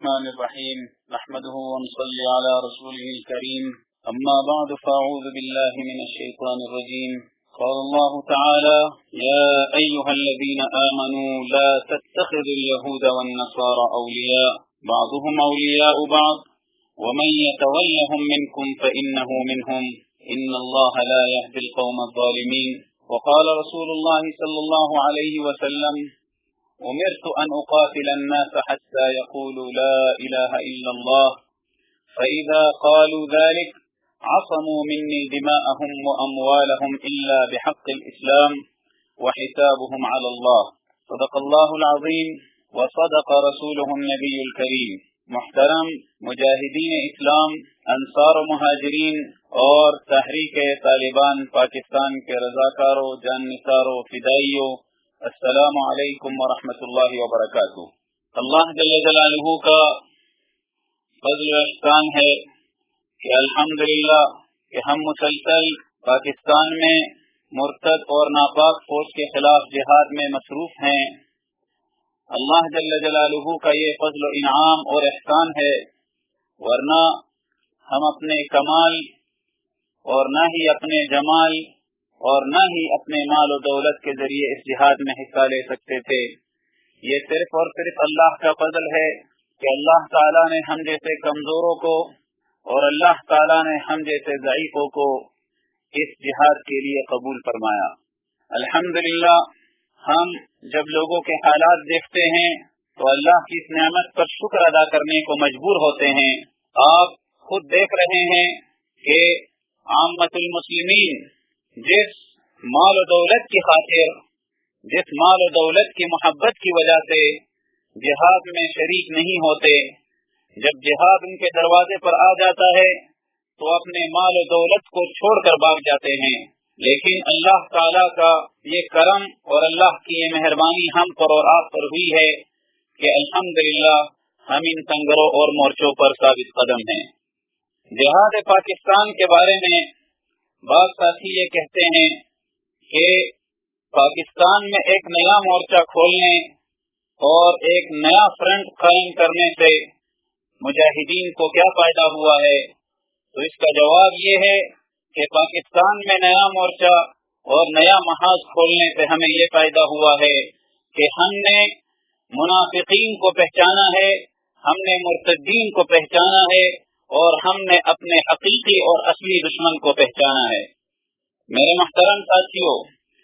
الرحمن الرحيم نحمده ونصلي على رسوله الكريم أما بعد فأعوذ بالله من الشيطان الرجيم قال الله تعالى يا أيها الذين آمنوا لا تتخذوا اليهود والنصارى أولياء بعضهم أولياء بعض ومن يتولهم منكم فإنه منهم إن الله لا يهدي القوم الظالمين وقال رسول الله صلى الله عليه وسلم أمرت أن أقاتل الناس حتى يقولوا لا إله إلا الله فإذا قالوا ذلك عصموا مني دماءهم وأموالهم إلا بحق الإسلام وحسابهم على الله صدق الله العظيم وصدق رسوله النبي الكريم محترم مجاہدین اسلام، انصار و مہاجرین اور تحریک طالبان پاکستان کے رضاکاروں، جاننثاروں، فدائیوں، السلام علیکم ورحمۃ اللہ وبرکاتہ۔ اللہ جل جلالہ کا فضل و احسان ہے کہ الحمدللہ کہ ہم مسلسل پاکستان میں مرتد اور ناپاک فوج کے خلاف جہاد میں مصروف ہیں۔ اللہ جل جلالہ کا یہ فضل و انعام اور احسان ہے، ورنہ ہم اپنے کمال اور نہ ہی اپنے جمال اور نہ ہی اپنے مال و دولت کے ذریعے اس جہاد میں حصہ لے سکتے تھے۔ یہ صرف اور صرف اللہ کا فضل ہے کہ اللہ تعالیٰ نے ہم جیسے کمزوروں کو اور اللہ تعالیٰ نے ہم جیسے ضعیفوں کو اس جہاد کے لیے قبول فرمایا۔ الحمدللہ ہم جب لوگوں کے حالات دیکھتے ہیں تو اللہ کی اس نعمت پر شکر ادا کرنے کو مجبور ہوتے ہیں۔ آپ خود دیکھ رہے ہیں کہ عامت المسلمین جس مال و دولت کی خاطر، جس مال و دولت کی محبت کی وجہ سے جہاد میں شریک نہیں ہوتے، جب جہاد ان کے دروازے پر آ جاتا ہے تو اپنے مال و دولت کو چھوڑ کر بھاگ جاتے ہیں۔ لیکن اللہ تعالیٰ کا یہ کرم اور اللہ کی یہ مہربانی ہم پر اور آپ پر ہوئی ہے کہ الحمدللہ ہم ان سنگروں اور مورچوں پر ثابت قدم ہیں۔ جہاد پاکستان کے بارے میں بعض ساتھی یہ کہتے ہیں کہ پاکستان میں ایک نیا مورچہ کھولنے اور ایک نیا فرنٹ قائم کرنے سے مجاہدین کو کیا فائدہ ہوا ہے؟ تو اس کا جواب یہ ہے کہ پاکستان میں نیا مورچہ اور نیا محاذ کھولنے سے ہمیں یہ فائدہ ہوا ہے کہ ہم نے منافقین کو پہچانا ہے، ہم نے مرتدین کو پہچانا ہے اور ہم نے اپنے حقیقی اور اصلی دشمن کو پہچانا ہے۔ میرے محترم ساتھیوں،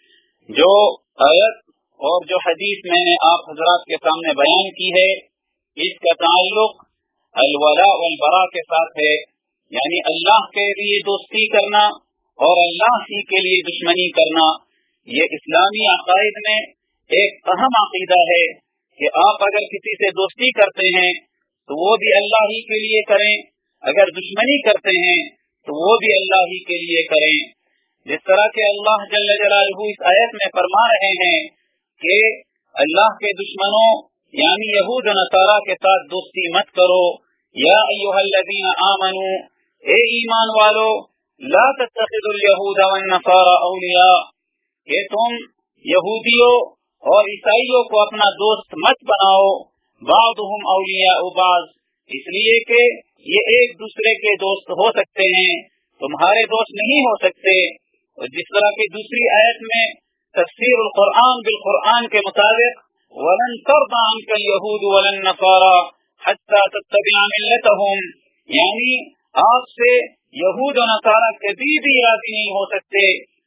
جو آیت اور جو حدیث میں نے آپ حضرات کے سامنے بیان کی ہے، اس کا تعلق الولاء والبراء کے ساتھ ہے، یعنی اللہ کے لیے دوستی کرنا اور اللہ ہی کے لیے دشمنی کرنا۔ یہ اسلامی عقائد میں ایک اہم عقیدہ ہے کہ آپ اگر کسی سے دوستی کرتے ہیں تو وہ بھی اللہ ہی کے لیے کریں، اگر دشمنی کرتے ہیں تو وہ بھی اللہ ہی کے لیے کریں۔ جس طرح کہ اللہ جل جلالہ اس آیت میں فرما رہے ہیں کہ اللہ کے دشمنوں یعنی یہود و نصارہ کے ساتھ دوستی مت کرو۔ یا ایھا الذین آمنوا، اے ایمان والو، لا تتخذوا الیہود والنصارى اولیاء، کہ تم یہودیوں اور عیسائیوں کو اپنا دوست مت بناؤ، بعضهم اولیاء بعض، اس لیے کہ یہ ایک دوسرے کے دوست ہو سکتے ہیں، تمہارے دوست نہیں ہو سکتے۔ اور جس طرح کی دوسری آیت میں تفسیر القرآن بالقرآن کے مطابق وَلَن تَرْضَ عَنْكَ الْيَهُودُ وَلَا النَّصَارَى حَتَّى تَتَّبِعَ مِلَّتَهُمْ، یعنی آپ سے یہود و نصارہ کبھی بھی راضی نہیں ہو سکتے،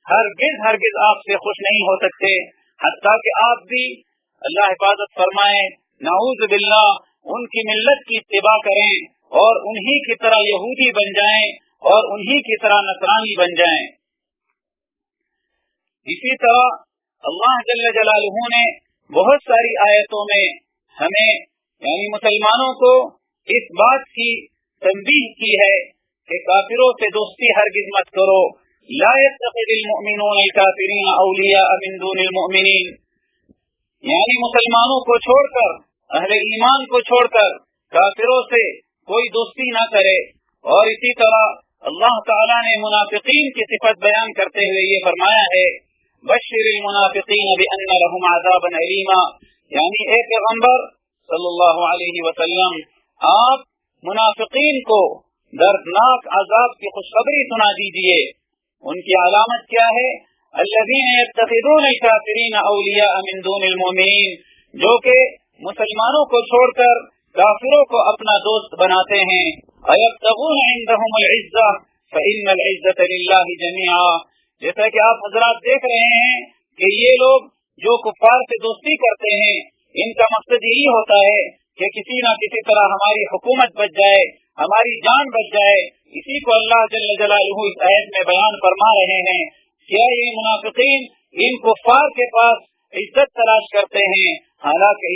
ہرگز آپ سے خوش نہیں ہو سکتے، حتیٰ کہ آپ بھی، اللہ حفاظت فرمائے، نعوذ باللہ، ان کی ملت کی اتباع کریں اور انہی کی طرح یہودی بن جائیں اور انہی کی طرح نصرانی بن جائیں۔ اسی طرح اللہ جل جلالہ نے بہت ساری آیتوں میں ہمیں یعنی مسلمانوں کو اس بات کی تنبیہ کی ہے کہ کافروں سے دوستی ہرگز مت کرو۔ لا يتخذ المؤمنون الكافرین اولیاء من دون المؤمنین، یعنی مسلمانوں کو چھوڑ کر، اہل ایمان کو چھوڑ کر کافروں سے کوئی دوستی نہ کرے۔ اور اسی طرح اللہ تعالیٰ نے منافقین کی صفت بیان کرتے ہوئے یہ فرمایا ہے بشر المنافقین بان لهم عذابا الیما، یعنی اے پیغمبر صلی اللہ علیہ وسلم آپ منافقین کو دردناک عذاب کی خوشخبری سنا دیجئے۔ ان کی علامت کیا ہے؟ الذین یتخذون الکافرین اولیاء من دون المؤمنین، جو کہ مسلمانوں کو چھوڑ کر کافروں کو اپنا دوست بناتے ہیں۔ ایبتغون عندهم العزہ فإن العزة للہ جميعا، جیسا کہ آپ حضرات دیکھ رہے ہیں کہ یہ لوگ جو کفار سے دوستی کرتے ہیں، ان کا مقصد یہی ہوتا ہے کہ کسی نہ کسی طرح ہماری حکومت بچ جائے، ہماری جان بچ جائے۔ اسی کو اللہ جل جلالہ اس آیت میں بیان فرما رہے ہیں۔ کیا یہ منافقین ان کفار کے پاس عزت تلاش کرتے ہیں، حالانکہ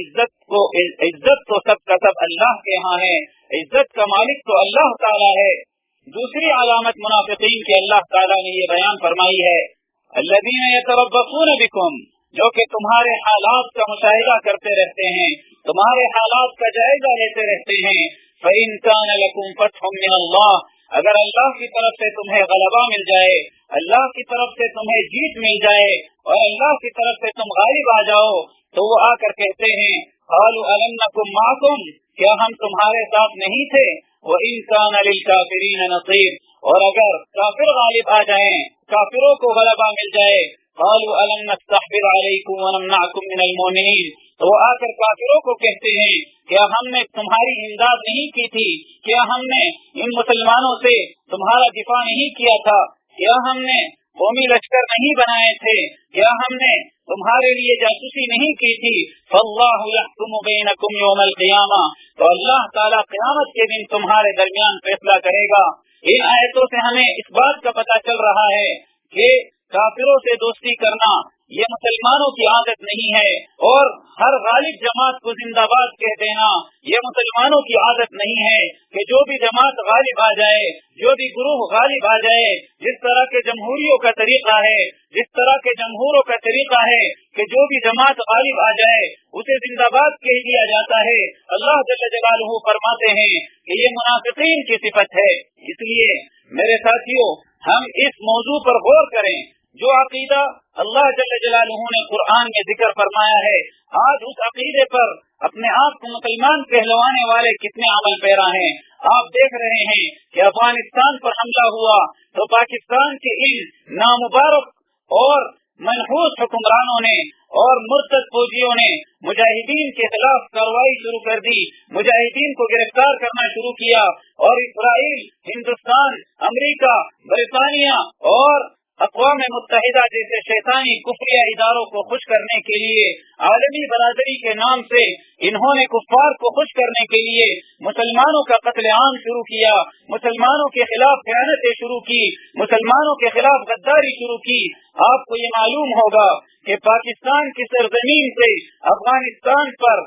عزت تو سب کا سب اللہ کے ہاں ہے، عزت کا مالک تو اللہ تعالی ہے۔ دوسری علامت منافقین کی اللہ تعالی نے یہ بیان فرمائی ہے، الذین یتربصون بکم، جو کہ تمہارے حالات کا مشاہدہ کرتے رہتے ہیں، تمہارے حالات کا جائزہ لیتے رہتے ہیں۔ فإن كان لكم فتح من اللہ، اگر اللہ کی طرف سے تمہیں غلبہ مل جائے، اللہ کی طرف سے تمہیں جیت مل جائے اور اللہ کی طرف سے تم غالب آ جاؤ، تو وہ آ کر کہتے ہیں قالوا ألم نكن معكم، کیا ہم تمہارے ساتھ نہیں تھے؟ وإن كان للكافرين نصير، اور اگر کافر غالب آ جائیں، کافروں کو غلبہ مل جائے، قالوا ألم نستحبر عليكم ونمنعكم من المؤمنين، تو وہ آ کر کافروں کو کہتے ہیں کیا ہم نے تمہاری امداد نہیں کی تھی؟ کیا ہم نے ان مسلمانوں سے تمہارا دفاع نہیں کیا تھا؟ کیا ہم نے قومی لشکر نہیں بنائے تھے؟ کیا ہم نے تمہارے لیے جاسوسی نہیں کی تھی؟ فاللہ یحکم بینکم یوم القیامہ، تو اللہ تعالیٰ قیامت کے دن تمہارے درمیان فیصلہ کرے گا۔ ان آیتوں سے ہمیں اس بات کا پتہ چل رہا ہے کہ کافروں سے دوستی کرنا یہ مسلمانوں کی عادت نہیں ہے، اور ہر غالب جماعت کو زندہ باد کہہ دینا یہ مسلمانوں کی عادت نہیں ہے، کہ جو بھی جماعت غالب آ جائے، جو بھی گروہ غالب آ جائے، جس طرح کے جمہوریوں کا طریقہ ہے، جس طرح کے جمہوروں کا طریقہ ہے کہ جو بھی جماعت غالب آ جائے اسے زندہ باد کہہ دیا جاتا ہے۔ اللہ جل جلالہ فرماتے ہیں کہ یہ منافقین کی صفت ہے۔ اس لیے میرے ساتھیوں، ہم اس موضوع پر غور کریں، جو عقیدہ اللہ جل جلالہ نے قرآن میں ذکر فرمایا ہے، آج اس عقیدے پر اپنے آپ کو مسلمان کہلوانے والے کتنے عمل پیرا ہیں۔ آپ دیکھ رہے ہیں کہ افغانستان پر حملہ ہوا تو پاکستان کے ان نامبارک اور منحوس حکمرانوں نے اور مرتد فوجیوں نے مجاہدین کے خلاف کارروائی شروع کر دی، مجاہدین کو گرفتار کرنا شروع کیا، اور اسرائیل، ہندوستان، امریکہ، برطانیہ اور اقوام متحدہ جیسے شیطانی کفریہ اداروں کو خوش کرنے کے لیے، عالمی برادری کے نام سے انہوں نے کفار کو خوش کرنے کے لیے مسلمانوں کا قتل عام شروع کیا، مسلمانوں کے خلاف خیانتیں شروع کی، مسلمانوں کے خلاف غداری شروع کی۔ آپ کو یہ معلوم ہوگا کہ پاکستان کی سرزمین سے افغانستان پر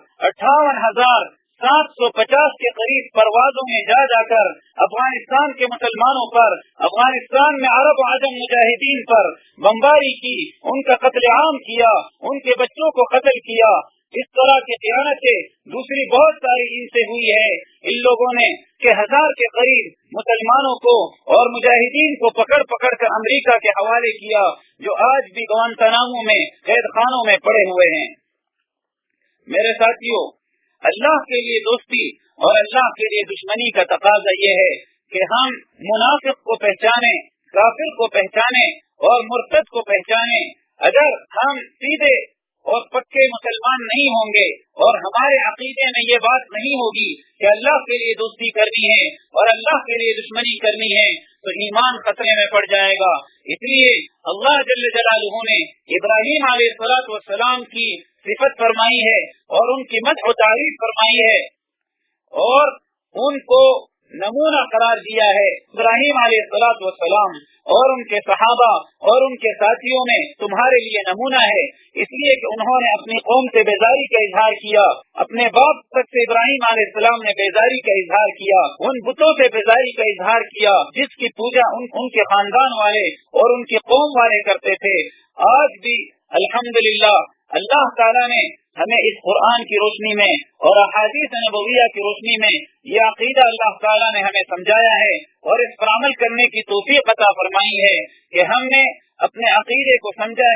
58,750 کے قریب پروازوں میں جا کر افغانستان کے مسلمانوں پر، افغانستان میں عرب و عجم مجاہدین پر بمباری کی، ان کا قتل عام کیا، ان کے بچوں کو قتل کیا۔ اس طرح کی خیانتیں دوسری بہت ساری ان سے ہوئی ہے۔ ان لوگوں نے کہ 1000 کے قریب مسلمانوں کو اور مجاہدین کو پکڑ کر امریکہ کے حوالے کیا، جو آج بھی گوانتانامو میں قید خانوں میں پڑے ہوئے ہیں۔ میرے ساتھیوں، اللہ کے لیے دوستی اور اللہ کے لیے دشمنی کا تقاضا یہ ہے کہ ہم منافق کو پہچانے، کافر کو پہچانے اور مرتد کو پہچانے۔ اگر ہم سیدھے اور پکے مسلمان نہیں ہوں گے اور ہمارے عقیدے میں یہ بات نہیں ہوگی کہ اللہ کے لیے دوستی کرنی ہے اور اللہ کے لیے دشمنی کرنی ہے، تو ایمان خطرے میں پڑ جائے گا۔ اس لیے اللہ جل جلالہ نے ابراہیم علیہ السلام کی صفت فرمائی ہے اور ان کی مدح و تعریف فرمائی ہے اور ان کو نمونہ قرار دیا ہے۔ ابراہیم علیہ السلام اور ان کے صحابہ اور ان کے ساتھیوں میں تمہارے لیے نمونہ ہے، اس لیے کہ انہوں نے اپنی قوم سے بیزاری کا اظہار کیا، اپنے باپ تک سے ابراہیم علیہ السلام نے بیزاری کا اظہار کیا، ان بتوں سے بیزاری کا اظہار کیا جس کی پوجا ان کے خاندان والے اور ان کی قوم والے کرتے تھے۔ آج بھی الحمدللہ اللہ تعالیٰ نے ہمیں اس قرآن کی روشنی میں اور احادیث نبویہ کی روشنی میں یہ عقیدہ اللہ تعالیٰ نے ہمیں سمجھایا ہے اور اس پر عمل کرنے کی توفیق عطا فرمائی ہے کہ ہم نے اپنے عقیدے کو سمجھا ہے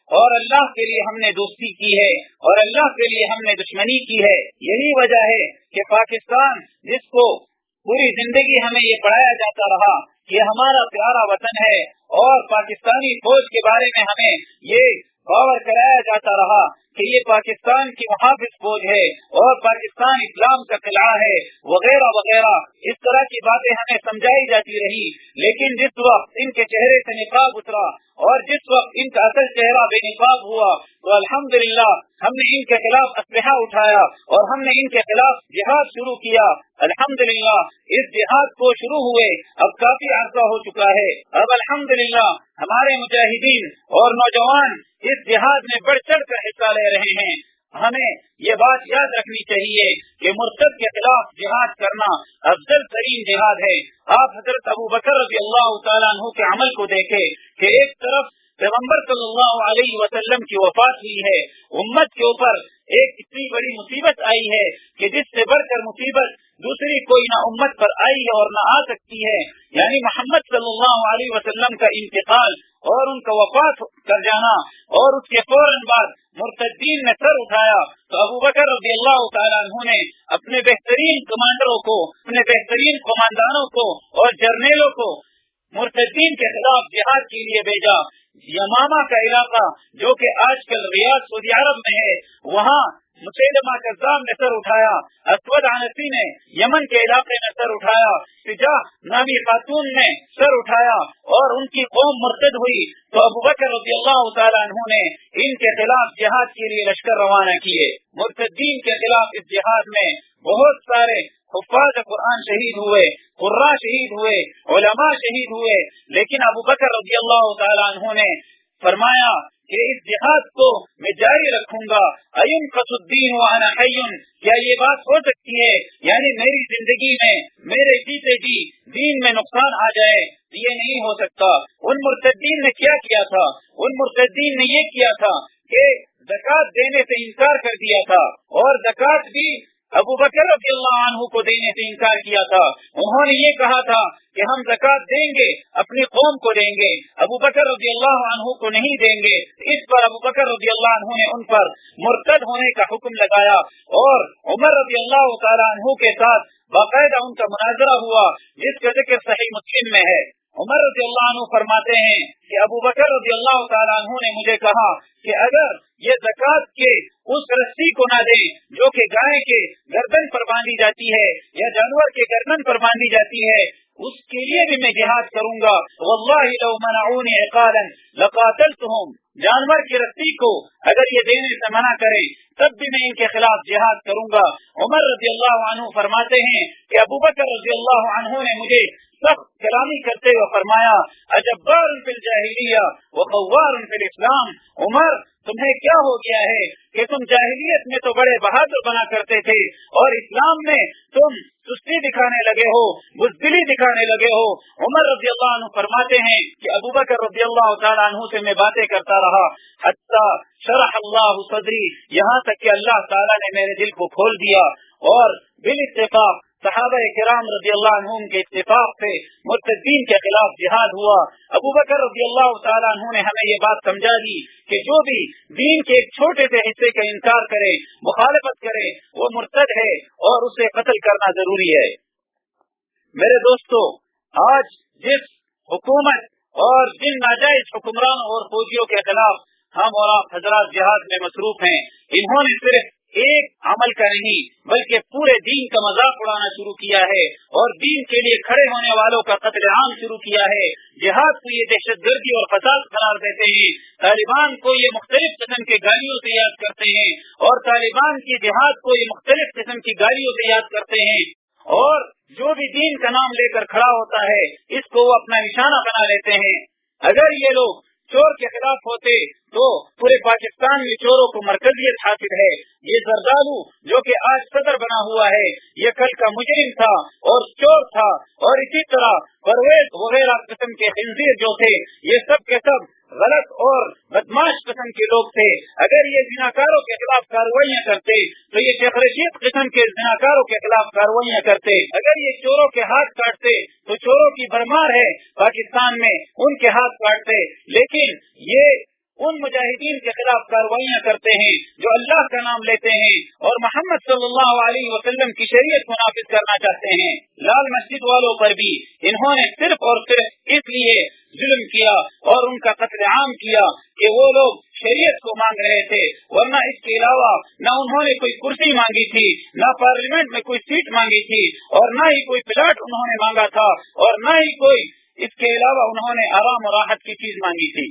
اور اللہ کے لیے ہم نے دوستی کی ہے اور اللہ کے لیے ہم نے دشمنی کی ہے. یہی وجہ ہے کہ پاکستان جس کو پوری زندگی ہمیں یہ پڑھایا جاتا رہا کہ یہ ہمارا پیارا وطن ہے اور پاکستانی فوج کے بارے میں ہمیں یہ باور کرایا جاتا رہا کہ یہ پاکستان کی محافظ فوج ہے اور پاکستان اسلام کا قلعہ ہے وغیرہ وغیرہ، اس طرح کی باتیں ہمیں سمجھائی جاتی رہی. لیکن جس وقت ان کے چہرے سے نقاب اترا اور جس وقت ان کا اصل چہرہ بے نقاب ہوا تو الحمدللہ ہم نے ان کے خلاف اسلحہ اٹھایا اور ہم نے ان کے خلاف جہاد شروع کیا. الحمدللہ اس جہاد کو شروع ہوئے اب کافی عرصہ ہو چکا ہے. اب الحمدللہ ہمارے مجاہدین اور نوجوان اس جہاد میں بڑھ چڑھ کر حصہ لے رہے ہیں. ہمیں یہ بات یاد رکھنی چاہیے کہ مرتد کے خلاف جہاد کرنا افضل ترین جہاد ہے. آپ حضرت ابو بکر رضی اللہ تعالیٰ عنہ کے عمل کو دیکھیں کہ ایک طرف پیغمبر صلی اللہ علیہ وسلم کی وفات ہوئی ہے، امت کے اوپر ایک اتنی بڑی مصیبت آئی ہے کہ جس سے بڑھ کر مصیبت دوسری کوئی نہ امت پر آئی ہے اور نہ آ سکتی ہے، یعنی محمد صلی اللہ علیہ وسلم کا انتقال اور ان کا وفات کر جانا اور اس کے فوراً بعد مرتدین نے سر اٹھایا تو ابو بکر رضی اللہ تعالیٰ عنہ نے اپنے بہترین کمانڈروں کو، اپنے بہترین کمانڈانوں کو اور جرنیلوں کو مرتدین کے خلاف جہاد کے لیے بھیجا. یمامہ کا علاقہ جو کہ آج کل ریاض سعودی عرب میں ہے، وہاں مسیلمہ کذاب نے سر اٹھایا، اسود عنسی نے یمن کے علاقے میں سر اٹھایا، سجاح نامی خاتون نے سر اٹھایا اور ان کی قوم مرتد ہوئی تو ابو بکر رضی اللہ تعالیٰ عنہ نے ان کے خلاف جہاد کے لیے لشکر روانہ کیے. مرتدین کے خلاف اس جہاد میں بہت سارے حفاظ قرآن شہید ہوئے، قراء شہید ہوئے، علماء شہید ہوئے، لیکن ابو بکر رضی اللہ تعالیٰ عنہ نے فرمایا کہ اس جہاد کو میں جاری رکھوں گا. اينقص الدين وانا حي، کیا یہ بات ہو سکتی ہے یعنی میری زندگی میں میرے جیتے جی دین میں نقصان آ جائے؟ یہ نہیں ہو سکتا. ان مرتدین نے کیا کیا تھا؟ ان مرتدین نے یہ کیا تھا کہ زکوٰۃ دینے سے انکار کر دیا تھا اور زکوٰۃ بھی ابو بکر رضی اللہ عنہ کو دینے سے انکار کیا تھا. انہوں نے یہ کہا تھا کہ ہم زکوٰۃ دیں گے، اپنی قوم کو دیں گے، ابو بکر رضی اللہ عنہ کو نہیں دیں گے. اس پر ابو بکر رضی اللہ عنہ نے ان پر مرتد ہونے کا حکم لگایا اور عمر رضی اللہ تعالیٰ عنہ کے ساتھ باقاعدہ ان کا مناظرہ ہوا جس کا ذکر صحیح مسلم میں ہے. عمر رضی اللہ عنہ فرماتے ہیں کہ ابو بکر رضی اللہ تعالیٰ عنہ نے مجھے کہا کہ اگر یہ زکوٰۃ کے اس رسی کو نہ دیں جو کہ گائے کے گردن پر باندھی جاتی ہے یا جانور کے گردن پر باندھی جاتی ہے، اس کے لیے بھی میں جہاد کروں گا. واللہ لو منعونی عقالا لقاتلتهم، جانور کی رسی کو اگر یہ دینے سے منع کریں تب بھی میں ان کے خلاف جہاد کروں گا. عمر رضی اللہ عنہ فرماتے ہیں کہ ابو بکر رضی اللہ عنہ نے مجھے سخت کلامی کرتے ہوئے فرمایا اجبار فی الجاہلیہ وقوار فی الاسلام. عمر تمہیں کیا ہو گیا ہے کہ تم جاہلیت میں تو بڑے بہادر بنا کرتے تھے اور اسلام میں تم سستی دکھانے لگے ہو، بزدلی دکھانے لگے ہو. عمر رضی اللہ عنہ فرماتے ہیں کہ ابو بکر رضی اللہ تعالیٰ عنہ سے میں باتیں کرتا رہا حتی شرح اللہ صدری، یہاں تک کہ اللہ تعالیٰ نے میرے دل کو کھول دیا اور بالاتفاق صحابہ کرام رضی اللہ عنہم کے اتفاق سے مرتدین کے خلاف جہاد ہوا. ابو بکر رضی اللہ تعالیٰ عنہ نے ہمیں یہ بات سمجھا دی کہ جو بھی دین کے ایک چھوٹے سے حصے کا انکار کرے، مخالفت کرے، وہ مرتد ہے اور اسے قتل کرنا ضروری ہے. میرے دوستو، آج جس حکومت اور جن ناجائز حکمرانوں اور فوجیوں کے خلاف ہم اور آپ حضرات جہاد میں مصروف ہیں، انہوں نے صرف ایک عمل کا نہیں بلکہ پورے دین کا مذاق اڑانا شروع کیا ہے اور دین کے لیے کھڑے ہونے والوں کا قتل عام شروع کیا ہے. جہاد کو یہ دہشت گردی اور فساد قرار دیتے ہیں، طالبان کو یہ مختلف قسم کے گالیوں سے یاد کرتے ہیں اور طالبان کی جہاد کو یہ مختلف قسم کی گالیوں سے یاد کرتے ہیں اور جو بھی دین کا نام لے کر کھڑا ہوتا ہے اس کو وہ اپنا نشانہ بنا لیتے ہیں. اگر یہ لوگ چور کے خلاف ہوتے تو پورے پاکستان میں چوروں کو مرکزیت حاصل ہے. یہ زردالو جو کہ آج صدر بنا ہوا ہے یہ کل کا مجرم تھا اور چور تھا، اور اسی طرح پرویز وغیرہ قسم کے خنزیر جو تھے یہ سب کے سب غلط اور بدماش قسم کے لوگ تھے. اگر یہ زناکاروں کے خلاف کارروائیاں کرتے تو یہ شیخ رشید قسم کے زناکاروں کے خلاف کارروائیاں کرتے. اگر یہ چوروں کے ہاتھ کاٹتے تو چوروں کی بھرمار ہے پاکستان میں، ان کے ہاتھ کاٹتے. لیکن یہ ان مجاہدین کے خلاف کارروائیاں کرتے ہیں جو اللہ کا نام لیتے ہیں اور محمد صلی اللہ علیہ وسلم کی شریعت کو نافذ کرنا چاہتے ہیں۔ لال مسجد والوں پر بھی انہوں نے صرف اور صرف اس لیے ظلم کیا اور ان کا قتل عام کیا کہ وہ لوگ شریعت کو مانگ رہے تھے، ورنہ اس کے علاوہ نہ انہوں نے کوئی کرسی مانگی تھی، نہ پارلیمنٹ میں کوئی سیٹ مانگی تھی، اور نہ ہی کوئی پلاٹ انہوں نے مانگا تھا، اور نہ ہی کوئی اس کے علاوہ انہوں نے آرام اور راحت کی چیز مانگی تھی۔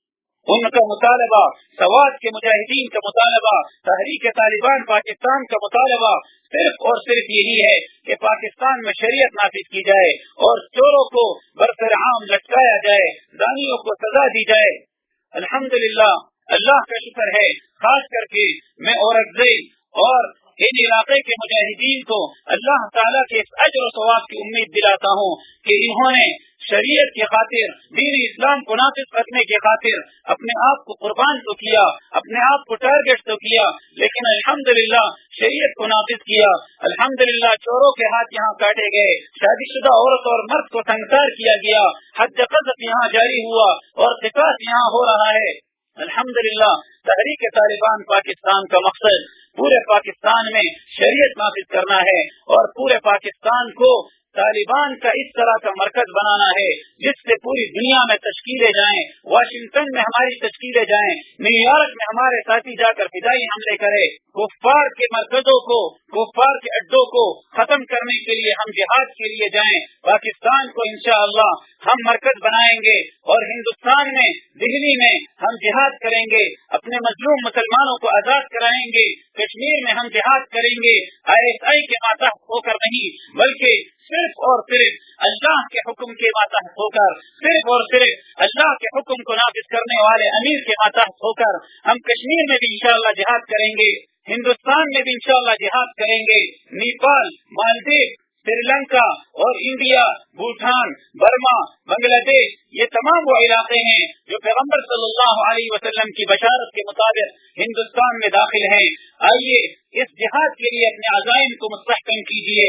ان کا مطالبہ، سوات کے مجاہدین کا مطالبہ، تحریک طالبان پاکستان کا مطالبہ صرف اور صرف یہی ہے کہ پاکستان میں شریعت نافذ کی جائے اور چوروں کو برسر عام لٹکایا جائے، زانیوں کو سزا دی جائے۔ الحمدللہ، اللہ کا شکر ہے، خاص کر کے میں اورکزئی اور ان علاقے کے مجاہدین کو اللہ تعالیٰ کے اس اجر و ثواب کی امید دلاتا ہوں کہ انہوں نے شریعت کی خاطر، دین اسلام کو نافذ کرنے کی خاطر اپنے آپ کو قربان تو کیا، اپنے آپ کو ٹارگیٹ تو کیا، لیکن الحمدللہ شریعت کو نافذ کیا۔ الحمدللہ چوروں کے ہاتھ یہاں کاٹے گئے، شادی شدہ عورت اور مرد کو سنگسار کیا گیا، حد قذف یہاں جاری ہوا اور قصاص یہاں ہو رہا ہے۔ الحمدللہ تحریک طالبان پاکستان کا مقصد پورے پاکستان میں شریعت نافذ کرنا ہے اور پورے پاکستان کو طالبان کا اس طرح کا مرکز بنانا ہے جس سے پوری دنیا میں تشکیلیں جائیں، واشنگٹن میں ہماری تشکیلیں جائیں، نیو یارک میں ہمارے ساتھی جا کر فضائی حملے کرے، کفار کے مرکزوں کو، کفار کے اڈوں کو ختم کرنے کے لیے ہم جہاد کے لیے جائیں۔ پاکستان کو انشاءاللہ ہم مرکز بنائیں گے اور ہندوستان میں، دہلی میں ہم جہاد کریں گے، اپنے مظلوم مسلمانوں کو آزاد کرائیں گے، کشمیر میں ہم جہاد کریں گے، ISI کے ماتحت ہو کر نہیں بلکہ صرف اور صرف اللہ کے حکم کے ماتحت ہو کر، صرف اور صرف اللہ کے حکم کو نافذ کرنے والے امیر کے ماتحت ہو کر ہم کشمیر میں بھی انشاءاللہ جہاد کریں گے، ہندوستان میں بھی انشاءاللہ جہاد کریں گے۔ نیپال، مالدیپ، سری لنکا اور انڈیا، بھوٹان، برما، بنگلہ دیش، یہ تمام وہ علاقے ہیں جو پیغمبر صلی اللہ علیہ وسلم کی بشارت کے مطابق ہندوستان میں داخل ہیں۔ آئیے اس جہاد کے لیے اپنے عزائم کو مستحکم کیجیے۔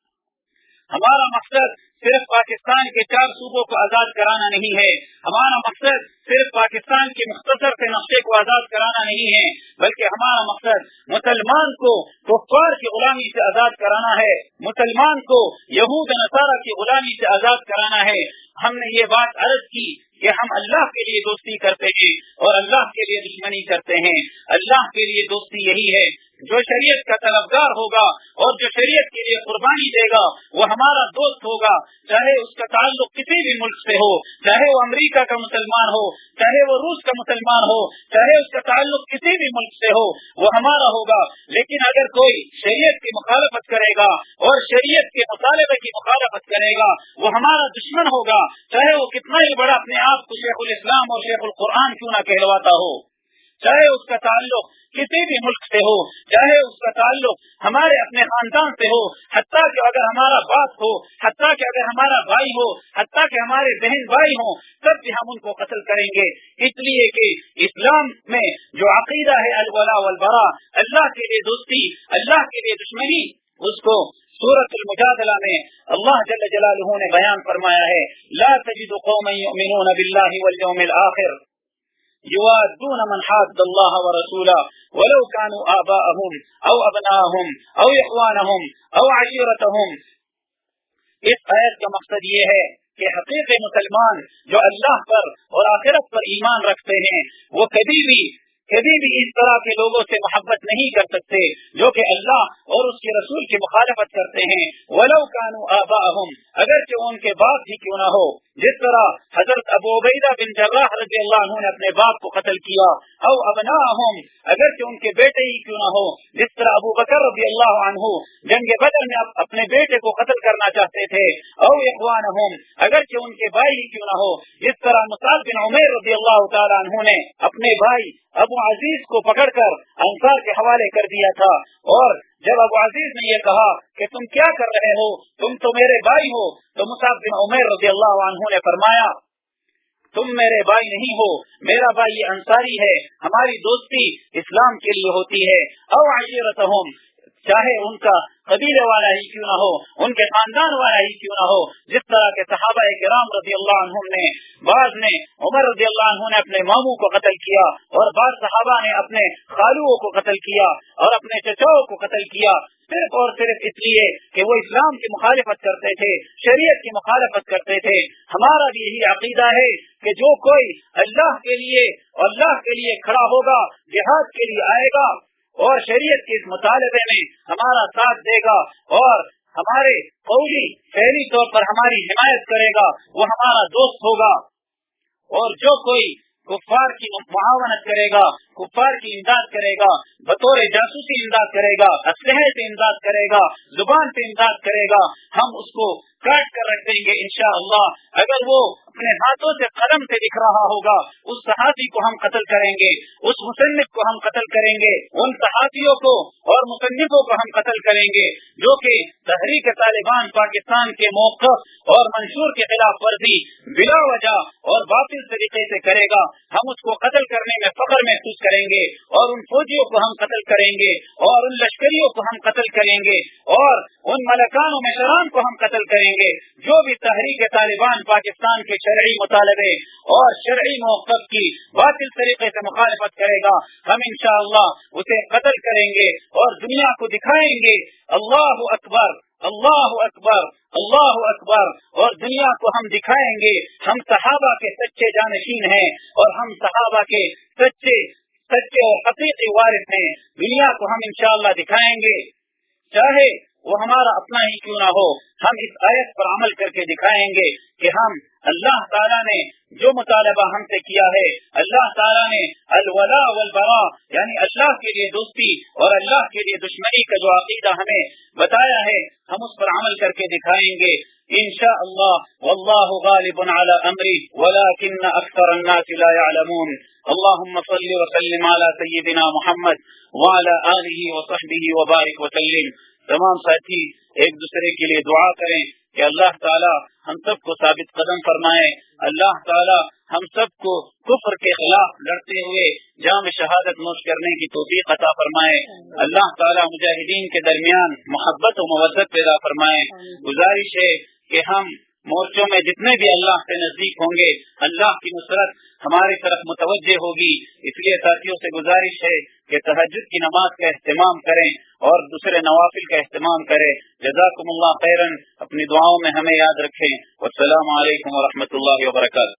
ہمارا مقصد صرف پاکستان کے 4 صوبوں کو آزاد کرانا نہیں ہے، ہمارا مقصد صرف پاکستان کے مختصر سے نقشے کو آزاد کرانا نہیں ہے، بلکہ ہمارا مقصد مسلمان کو کفار کی غلامی سے آزاد کرانا ہے، مسلمان کو یہود نصارہ کی غلامی سے آزاد کرانا ہے۔ ہم نے یہ بات عرض کی کہ ہم اللہ کے لیے دوستی کرتے ہیں اور اللہ کے لیے دشمنی کرتے ہیں۔ اللہ کے لیے دوستی یہی ہے، جو شریعت کا طلبگار ہوگا اور جو شریعت کے لیے قربانی دے گا وہ ہمارا دوست ہوگا، چاہے اس کا تعلق کسی بھی ملک سے ہو، چاہے وہ امریکہ کا مسلمان ہو، چاہے وہ روس کا مسلمان ہو، چاہے اس کا تعلق کسی بھی ملک سے ہو، وہ ہمارا ہوگا۔ لیکن اگر کوئی شریعت کی مخالفت کرے گا اور شریعت کے مطالبے کی مخالفت کرے گا وہ ہمارا دشمن ہوگا، چاہے وہ کتنا ہی بڑا اپنے آپ کو شیخ الاسلام اور شیخ القرآن کیوں نہ کہلواتا ہو، چاہے اس کا تعلق کسی بھی ملک سے ہو، چاہے اس کا تعلق ہمارے اپنے خاندان سے ہو، حتیٰ کہ اگر ہمارا باپ ہو، حتیٰ کہ اگر ہمارا بھائی ہو، حتیٰ کہ ہمارے بہن بھائی ہوں، تب بھی ہم ان کو قتل کریں گے، اس لیے کہ اسلام میں جو عقیدہ ہے الولاء والبراء، اللہ کے لیے دوستی، اللہ کے لیے دشمنی، اس کو سورۃ المجادلہ میں اللہ جل جلالہ نے بیان فرمایا ہے، لا تجد قوما یؤمنون باللہ والیوم الآخر یوادون من حاد اللہ ورسولہ ولو كانوا آباءهم او ابناءهم او اخوانهم او عشیرتهم۔ اس آیت کا مقصد یہ ہے کہ حقیقی مسلمان جو اللہ پر اور آخرت پر ایمان رکھتے ہیں وہ کبھی بھی اس طرح کے لوگوں سے محبت نہیں کر سکتے جو کہ اللہ اور اس کے رسول کی مخالفت کرتے ہیں۔ ولو كانوا آباءهم، اگرچہ ان کے باپ ہی کیوں نہ ہو، جس طرح حضرت ابو عبیدہ بن جراح رضی اللہ عنہ نے اپنے باپ کو قتل کیا، او ابناءهم، اگرچہ ان کے بیٹے ہی کیوں نہ ہو، جس طرح ابو بکر رضی اللہ عنہ جنگ بدر میں اپنے بیٹے کو قتل کرنا چاہتے تھے، او اخوانهم، اگرچہ ان کے بھائی ہی کیوں نہ ہو، جس طرح مصعب بن عمیر رضی اللہ تعالی عنہ نے اپنے بھائی ابو عزیز کو پکڑ کر انصار کے حوالے کر دیا تھا، اور جب ابو عزیز نے یہ کہا کہ تم کیا کر رہے ہو، تم تو میرے بھائی ہو، تو مصعب بن عمیر رضی اللہ عنہ نے فرمایا تم میرے بھائی نہیں ہو، میرا بھائی یہ انصاری ہے، ہماری دوستی اسلام کے لیے ہوتی ہے۔ او عشیرتہم، چاہے ان کا قبیلے والا ہی کیوں نہ ہو، ان کے خاندان والا ہی کیوں نہ ہو. جس طرح کے صحابہ کرام رضی اللہ عنہم نے، بعض نے عمر رضی اللہ عنہ نے اپنے ماموں کو قتل کیا، اور بعض صحابہ نے اپنے خالوؤں کو قتل کیا اور اپنے چچاؤں کو قتل کیا، صرف اور صرف اس لیے کہ وہ اسلام کی مخالفت کرتے تھے، شریعت کی مخالفت کرتے تھے. ہمارا بھی یہی عقیدہ ہے کہ جو کوئی اللہ کے لیے کھڑا ہوگا، جہاد کے لیے آئے گا اور شریعت کے اس مطالبے میں ہمارا ساتھ دے گا اور ہمارے قولی فعلی طور پر ہماری حمایت کرے گا، وہ ہمارا دوست ہوگا. اور جو کوئی کفار کی معاونت کرے گا، کفار کی امداد کرے گا، بطور جاسوسی امداد کرے گا، اسلحے سے امداد کرے گا، زبان سے امداد کرے گا، ہم اس کو کاٹ کر رکھ دیں گے انشاءاللہ. اگر وہ اپنے ہاتھوں سے قلم سے لکھ رہا ہوگا، اس صحافی کو ہم قتل کریں گے، اس مصنف کو ہم قتل کریں گے، ان صحافیوں کو اور مصنفوں کو ہم قتل کریں گے جو کہ تحریک طالبان پاکستان کے موقف اور منشور کے خلاف ورزی بلا وجہ اور باطل طریقے سے کرے گا. ہم اس کو قتل کرنے میں فخر محسوس کریں گے، اور ان فوجیوں کو ہم قتل کریں گے، اور ان لشکریوں کو ہم قتل کریں گے، اور ان ملکان و مشران کو ہم قتل کریں گے جو بھی تحریک طالبان پاکستان کے شرعی مطالبے اور شرعی موقف کی باطل طریقے سے مخالفت کرے گا. ہم انشاءاللہ اسے قتل کریں گے اور دنیا کو دکھائیں گے اللہ اکبر اللہ اکبر اللہ اکبر، اور دنیا کو ہم دکھائیں گے ہم صحابہ کے سچے جانشین ہیں اور ہم صحابہ کے سچے اور حقیقی وارث ہیں. دنیا کو ہم انشاءاللہ دکھائیں گے، چاہے وہ ہمارا اپنا ہی کیوں نہ ہو. ہم اس آیت پر عمل کر کے دکھائیں گے کہ ہم اللہ تعالیٰ نے جو مطالبہ ہم سے کیا ہے، اللہ تعالیٰ نے الولاء والبراء یعنی اللہ کے لیے دوستی اور اللہ کے لیے دشمنی کا جو عقیدہ ہمیں بتایا ہے، ہم اس پر عمل کر کے دکھائیں گے انشاءاللہ. واللہ غالب علی امری ولکن اکثر الناس لا يعلمون. اللهم صل وسلم على سيدنا محمد وعلى آله وصحبه وبارك وسلم. تمام ساتھی ایک دوسرے کے لیے دعا کریں کہ اللہ تعالی ہم سب کو ثابت قدم فرمائے، اللہ تعالی ہم سب کو کفر کے خلاف لڑتے ہوئے جام شہادت نوش کرنے کی توفیق عطا فرمائے، اللہ تعالی مجاہدین کے درمیان محبت و مودت پیدا فرمائے. گزارش ہے کہ ہم مورچوں میں جتنے بھی اللہ سے نزدیک ہوں گے، اللہ کی نصرت ہماری طرف متوجہ ہوگی. اس لیے ساتھیوں سے گزارش ہے کہ تہجد کی نماز کا اہتمام کریں اور دوسرے نوافل کا اہتمام کریں. جزاکم اللہ خیرا. اپنی دعاؤں میں ہمیں یاد رکھیں. والسلام علیکم ورحمۃ اللہ وبرکاتہ.